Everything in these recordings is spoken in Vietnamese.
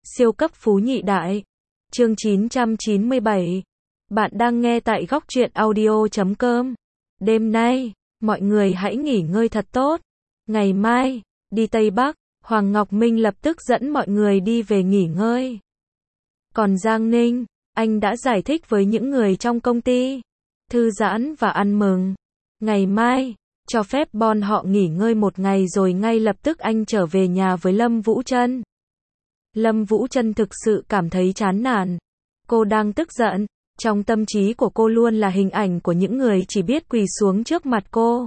Siêu cấp phú nhị đại. Chương 997. Bạn đang nghe tại góc truyện audio.com. Đêm nay, mọi người hãy nghỉ ngơi thật tốt. Ngày mai, đi Tây Bắc, Hoàng Ngọc Minh lập tức dẫn mọi người đi về nghỉ ngơi. Còn Giang Ninh, anh đã giải thích với những người trong công ty, thư giãn và ăn mừng. Ngày mai, cho phép bọn họ nghỉ ngơi một ngày rồi ngay lập tức anh trở về nhà với Lâm Vũ Trân. Lâm Vũ Trân thực sự cảm thấy chán nản. Cô đang tức giận. Trong tâm trí của cô luôn là hình ảnh của những người chỉ biết quỳ xuống trước mặt cô,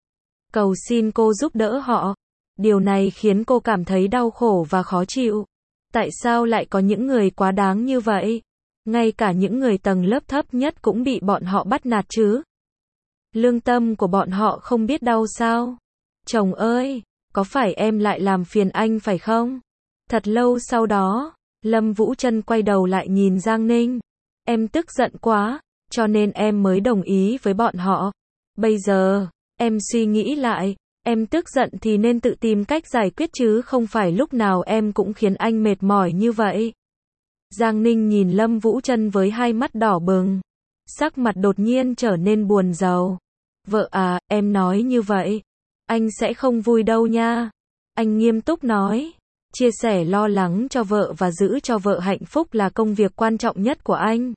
cầu xin cô giúp đỡ họ. Điều này khiến cô cảm thấy đau khổ và khó chịu. Tại sao lại có những người quá đáng như vậy? Ngay cả những người tầng lớp thấp nhất cũng bị bọn họ bắt nạt chứ. Lương tâm của bọn họ không biết đau sao? Chồng ơi, có phải em lại làm phiền anh phải không? Thật lâu sau đó, Lâm Vũ Trân quay đầu lại nhìn Giang Ninh. Em tức giận quá, cho nên em mới đồng ý với bọn họ. Bây giờ, em suy nghĩ lại, em tức giận thì nên tự tìm cách giải quyết chứ không phải lúc nào em cũng khiến anh mệt mỏi như vậy. Giang Ninh nhìn Lâm Vũ Trân với hai mắt đỏ bừng. Sắc mặt đột nhiên trở nên buồn rầu. Vợ à, em nói như vậy, anh sẽ không vui đâu nha. Anh nghiêm túc nói. Chia sẻ lo lắng cho vợ và giữ cho vợ hạnh phúc là công việc quan trọng nhất của anh.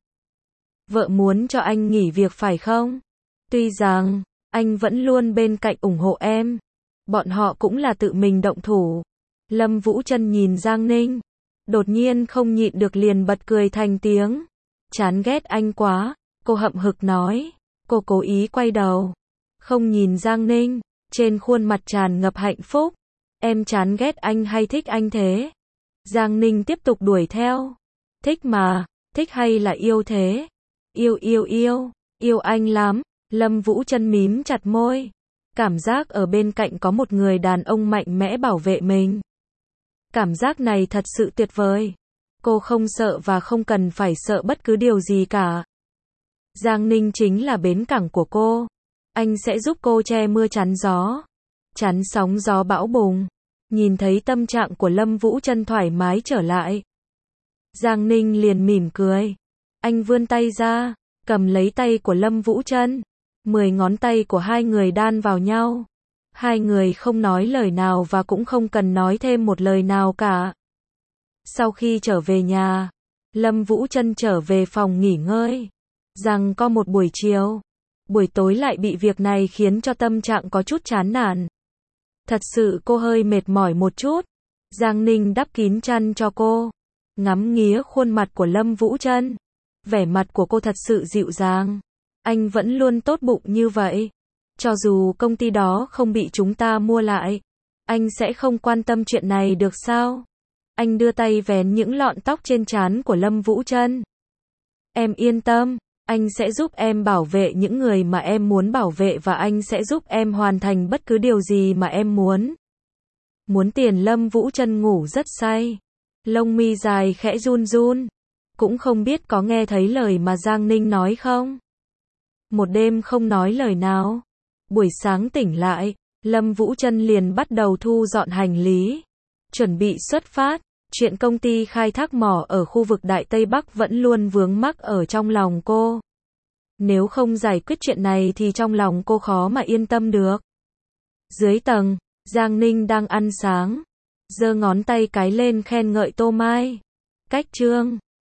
Vợ muốn cho anh nghỉ việc phải không? Tuy rằng, anh vẫn luôn bên cạnh ủng hộ em. Bọn họ cũng là tự mình động thủ. Lâm Vũ Trân nhìn Giang Ninh. Đột nhiên không nhịn được liền bật cười thành tiếng. Chán ghét anh quá, cô hậm hực nói. Cô cố ý quay đầu. Không nhìn Giang Ninh, trên khuôn mặt tràn ngập hạnh phúc. Em chán ghét anh hay thích anh thế? Giang Ninh tiếp tục đuổi theo. Thích mà, thích hay là yêu thế? Yêu anh lắm. Lâm Vũ Trân mím chặt môi. Cảm giác ở bên cạnh có một người đàn ông mạnh mẽ bảo vệ mình. Cảm giác này thật sự tuyệt vời. Cô không sợ và không cần phải sợ bất cứ điều gì cả. Giang Ninh chính là bến cảng của cô. Anh sẽ giúp cô che mưa chắn gió. Chắn sóng gió bão bùng. Nhìn thấy tâm trạng của Lâm Vũ Trân thoải mái trở lại, Giang Ninh liền mỉm cười. Anh vươn tay ra, cầm lấy tay của Lâm Vũ Trân. 10 ngón tay của hai người đan vào nhau. Hai người không nói lời nào và cũng không cần nói thêm một lời nào cả. Sau khi trở về nhà, Lâm Vũ Trân trở về phòng nghỉ ngơi. Rằng có một buổi chiều, buổi tối lại bị việc này khiến cho tâm trạng có chút chán nản. Thật sự cô hơi mệt mỏi một chút. Giang Ninh đắp kín chăn cho cô. Ngắm nghía khuôn mặt của Lâm Vũ Trân. Vẻ mặt của cô thật sự dịu dàng. Anh vẫn luôn tốt bụng như vậy. Cho dù công ty đó không bị chúng ta mua lại, anh sẽ không quan tâm chuyện này được sao? Anh đưa tay vén những lọn tóc trên trán của Lâm Vũ Trân. Em yên tâm, anh sẽ giúp em bảo vệ những người mà em muốn bảo vệ và anh sẽ giúp em hoàn thành bất cứ điều gì mà em muốn. Muốn tiền. Lâm Vũ Trân ngủ rất say. Lông mi dài khẽ run run. Cũng không biết có nghe thấy lời mà Giang Ninh nói không? Một đêm không nói lời nào. Buổi sáng tỉnh lại, Lâm Vũ Trân liền bắt đầu thu dọn hành lý. Chuẩn bị xuất phát. Chuyện công ty khai thác mỏ ở khu vực Đại Tây Bắc vẫn luôn vướng mắc ở trong lòng cô. Nếu không giải quyết chuyện này thì trong lòng cô khó mà yên tâm được. Dưới tầng, Giang Ninh đang ăn sáng. Giơ ngón tay cái lên khen ngợi Tô Mai. Cách trương,